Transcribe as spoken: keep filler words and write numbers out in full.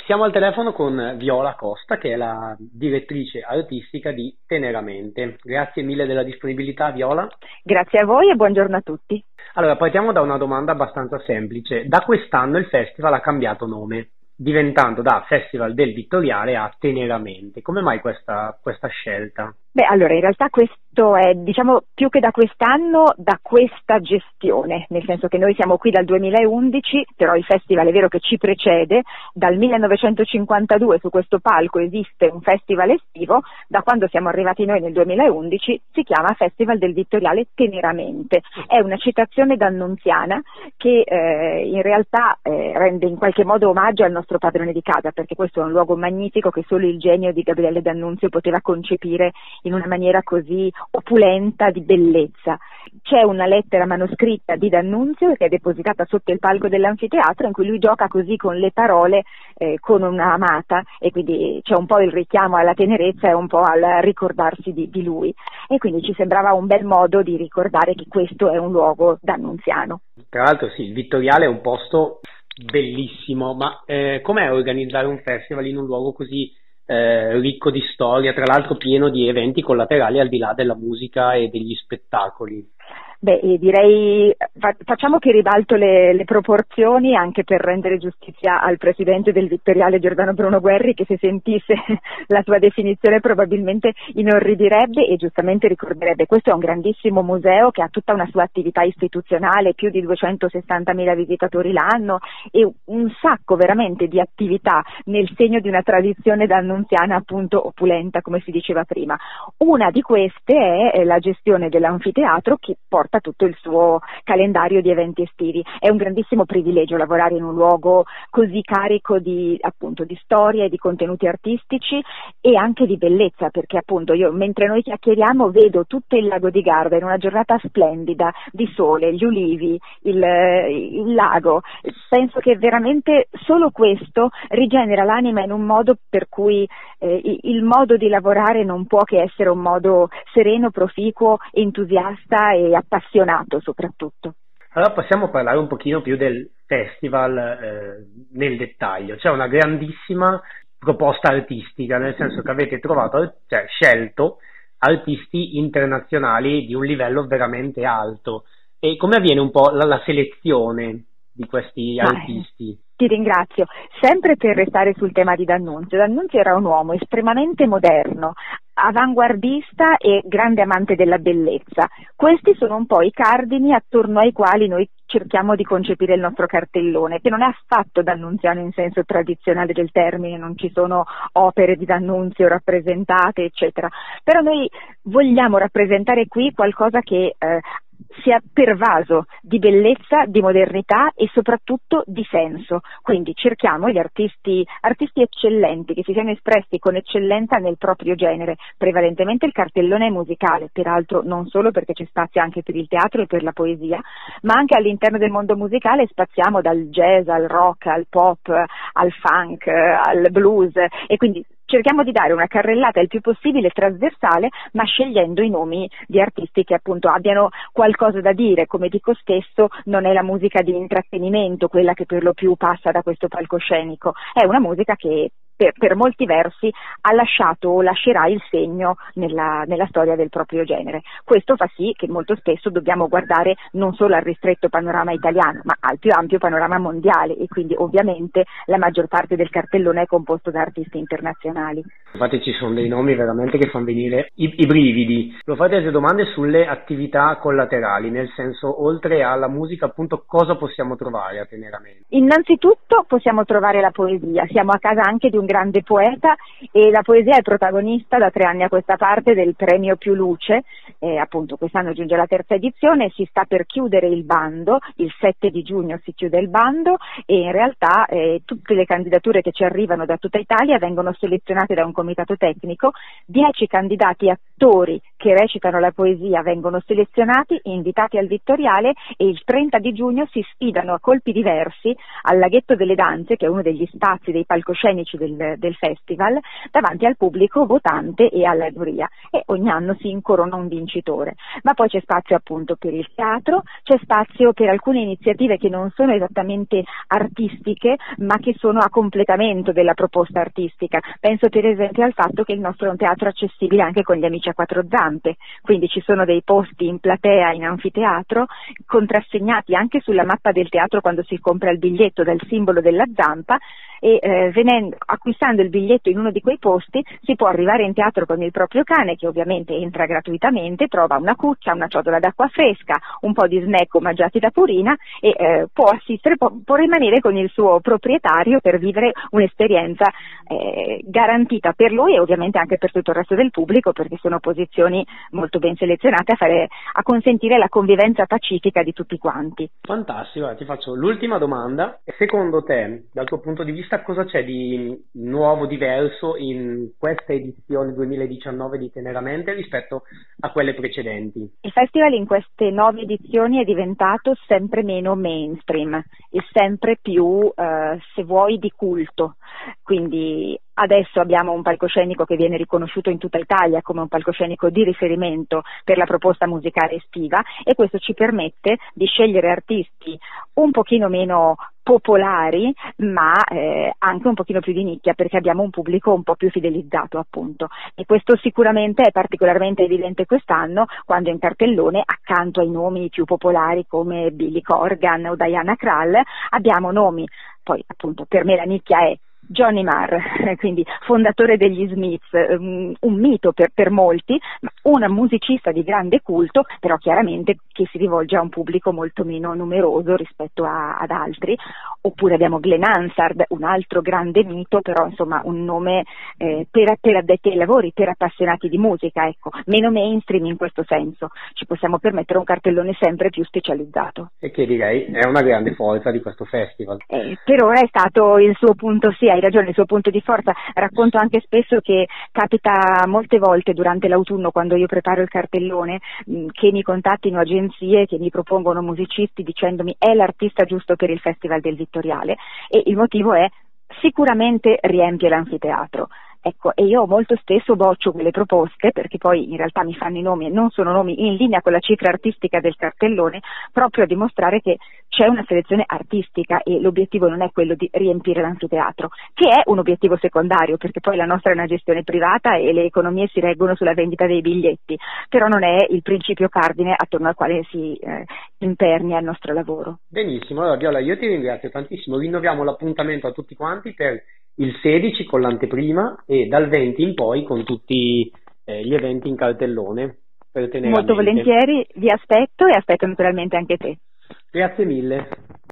Siamo al telefono con Viola Costa, che è la direttrice artistica di Teneramente. Grazie mille della disponibilità, Viola. Grazie a voi e buongiorno a tutti. Allora, partiamo da una domanda abbastanza semplice. Da quest'anno il festival ha cambiato nome, diventando da Festival del Vittoriale a Teneramente. Come mai questa, questa scelta? Beh, allora, in realtà questo è, diciamo, più che da quest'anno, da questa gestione, nel senso che noi siamo qui dal duemilaundici, però il festival è vero che ci precede, dal millenovecentocinquantadue su questo palco esiste un festival estivo, da quando siamo arrivati noi nel duemilaundici si chiama Festival del Vittoriale Teneramente. È una citazione d'Annunziana che eh, in realtà eh, rende in qualche modo omaggio al nostro padrone di casa, perché questo è un luogo magnifico che solo il genio di Gabriele D'Annunzio poteva concepire in una maniera così opulenta di bellezza. C'è una lettera manoscritta di D'Annunzio che è depositata sotto il palco dell'anfiteatro, in cui lui gioca così con le parole eh, con una amata, e quindi c'è un po' il richiamo alla tenerezza e un po' al ricordarsi di, di lui, e quindi ci sembrava un bel modo di ricordare che questo è un luogo d'annunziano. Tra l'altro sì, il Vittoriale è un posto bellissimo, ma eh, com'è organizzare un festival in un luogo così Eh, ricco di storia, tra l'altro pieno di eventi collaterali al di là della musica e degli spettacoli? Beh, direi facciamo che ribalto le, le proporzioni anche per rendere giustizia al presidente del Vittoriale Giordano Bruno Guerri, che se sentisse la tua definizione probabilmente inorridirebbe e giustamente ricorderebbe. Questo è un grandissimo museo che ha tutta una sua attività istituzionale, più di duecentosessantamila visitatori l'anno e un sacco veramente di attività nel segno di una tradizione d'annunziana appunto opulenta, come si diceva prima. Una di queste è la gestione dell'anfiteatro, che porta tutto il suo calendario di eventi estivi. È un grandissimo privilegio lavorare in un luogo così carico di appunto di storia e di contenuti artistici e anche di bellezza, perché appunto io mentre noi chiacchieriamo vedo tutto il lago di Garda in una giornata splendida di sole, gli ulivi, il, il lago. Penso che veramente solo questo rigenera l'anima in un modo per cui eh, il modo di lavorare non può che essere un modo sereno, proficuo, entusiasta e appassionato soprattutto. Allora possiamo parlare un pochino più del festival eh, nel dettaglio. C'è una grandissima proposta artistica, nel senso che avete trovato, cioè scelto artisti internazionali di un livello veramente alto. E come avviene un po' la, la selezione di questi Ah, artisti? Ti ringrazio. Sempre per restare sul tema di D'Annunzio, D'Annunzio era un uomo estremamente moderno, avanguardista e grande amante della bellezza. Questi sono un po' i cardini attorno ai quali noi cerchiamo di concepire il nostro cartellone, che non è affatto d'annunziano in senso tradizionale del termine, non ci sono opere di D'Annunzio rappresentate, eccetera. Però noi vogliamo rappresentare qui qualcosa che eh, sia pervaso di bellezza, di modernità e soprattutto di senso. Quindi cerchiamo gli artisti, artisti eccellenti che si siano espressi con eccellenza nel proprio genere. Prevalentemente il cartellone è musicale, peraltro non solo perché c'è spazio anche per il teatro e per la poesia, ma anche all'interno del mondo musicale spaziamo dal jazz al rock, al pop, al funk, al blues, e quindi cerchiamo di dare una carrellata il più possibile trasversale, ma scegliendo i nomi di artisti che appunto abbiano qualcosa da dire. Come dico spesso, non è la musica di intrattenimento quella che per lo più passa da questo palcoscenico, è una musica che per, per molti versi ha lasciato o lascerà il segno nella, nella storia del proprio genere. Questo fa sì che molto spesso dobbiamo guardare non solo al ristretto panorama italiano, ma al più ampio panorama mondiale, e quindi ovviamente la maggior parte del cartellone è composto da artisti internazionali. Infatti ci sono dei nomi veramente che fanno venire i, i brividi. Lo fate delle domande sulle attività collaterali, nel senso, oltre alla musica, appunto, cosa possiamo trovare a Teneramente? Innanzitutto possiamo trovare la poesia, siamo a casa anche di un grande poeta e la poesia è protagonista da tre anni a questa parte del premio Più Luce, eh, appunto quest'anno giunge la terza edizione, si sta per chiudere il bando, il sette di giugno si chiude il bando e in realtà eh, tutte le candidature che ci arrivano da tutta Italia vengono selezionate da un comitato tecnico, dieci candidati attori che recitano la poesia vengono selezionati, invitati al Vittoriale, e il trenta di giugno si sfidano a colpi diversi al Laghetto delle Danze, che è uno degli spazi dei palcoscenici del del, del festival davanti al pubblico votante e alla giuria, e ogni anno si incorona un vincitore. Ma poi c'è spazio appunto per il teatro, c'è spazio per alcune iniziative che non sono esattamente artistiche, ma che sono a completamento della proposta artistica. Penso per esempio al fatto che il nostro è un teatro accessibile anche con gli amici a quattro zampe, quindi ci sono dei posti in platea, in anfiteatro, contrassegnati anche sulla mappa del teatro quando si compra il biglietto dal simbolo della zampa, e eh, venendo, acquistando il biglietto in uno di quei posti si può arrivare in teatro con il proprio cane, che ovviamente entra gratuitamente, trova una cuccia, una ciotola d'acqua fresca, un po' di snack omaggiati da Purina, e eh, può assistere, può, può rimanere con il suo proprietario per vivere un'esperienza eh, garantita per lui e ovviamente anche per tutto il resto del pubblico, perché sono posizioni molto ben selezionate a, fare, a consentire la convivenza pacifica di tutti quanti. Fantastico, ti faccio l'ultima domanda. Secondo te, dal tuo punto di vista, cosa c'è di nuovo, diverso in questa edizione duemiladiciannove di Teneramente rispetto a quelle precedenti? Il festival in queste nove edizioni è diventato sempre meno mainstream e sempre più, eh, se vuoi, di culto. Quindi adesso abbiamo un palcoscenico che viene riconosciuto in tutta Italia come un palcoscenico di riferimento per la proposta musicale estiva, e questo ci permette di scegliere artisti un pochino meno popolari, ma eh, anche un pochino più di nicchia, perché abbiamo un pubblico un po' più fidelizzato, appunto. E questo sicuramente è particolarmente evidente quest'anno, quando in cartellone, accanto ai nomi più popolari come Billy Corgan o Diana Krall, abbiamo nomi, poi appunto per me la nicchia è Johnny Marr, quindi fondatore degli Smiths, um, un mito per, per molti, ma una musicista di grande culto, però chiaramente che si rivolge a un pubblico molto meno numeroso rispetto a, ad altri. Oppure abbiamo Glenn Hansard, un altro grande mito, però insomma un nome eh, per, per addetti ai lavori, per appassionati di musica, ecco, meno mainstream in questo senso. Ci possiamo permettere un cartellone sempre più specializzato. E che direi è una grande forza di questo festival. Eh, per ora è stato il suo punto, sì, hai ragione, il suo punto di forza. Racconto anche spesso che capita molte volte durante l'autunno, quando io preparo il cartellone, mh, che mi contattino agenzie che mi propongono musicisti dicendomi è l'artista giusto per il Festival del Vittoriale, e il motivo è sicuramente riempie l'anfiteatro. Ecco, e io molto spesso boccio quelle proposte, perché poi in realtà mi fanno i nomi e non sono nomi in linea con la cifra artistica del cartellone, proprio a dimostrare che c'è una selezione artistica e l'obiettivo non è quello di riempire l'anfiteatro, che è un obiettivo secondario, perché poi la nostra è una gestione privata e le economie si reggono sulla vendita dei biglietti, però non è il principio cardine attorno al quale si eh, impernia il nostro lavoro. Benissimo, allora Viola, io ti ringrazio tantissimo, rinnoviamo l'appuntamento a tutti quanti per il sedici con l'anteprima e dal venti in poi con tutti eh, gli eventi in cartellone. Per tenere Molto volentieri, vi aspetto e aspetto naturalmente anche te. Grazie mille.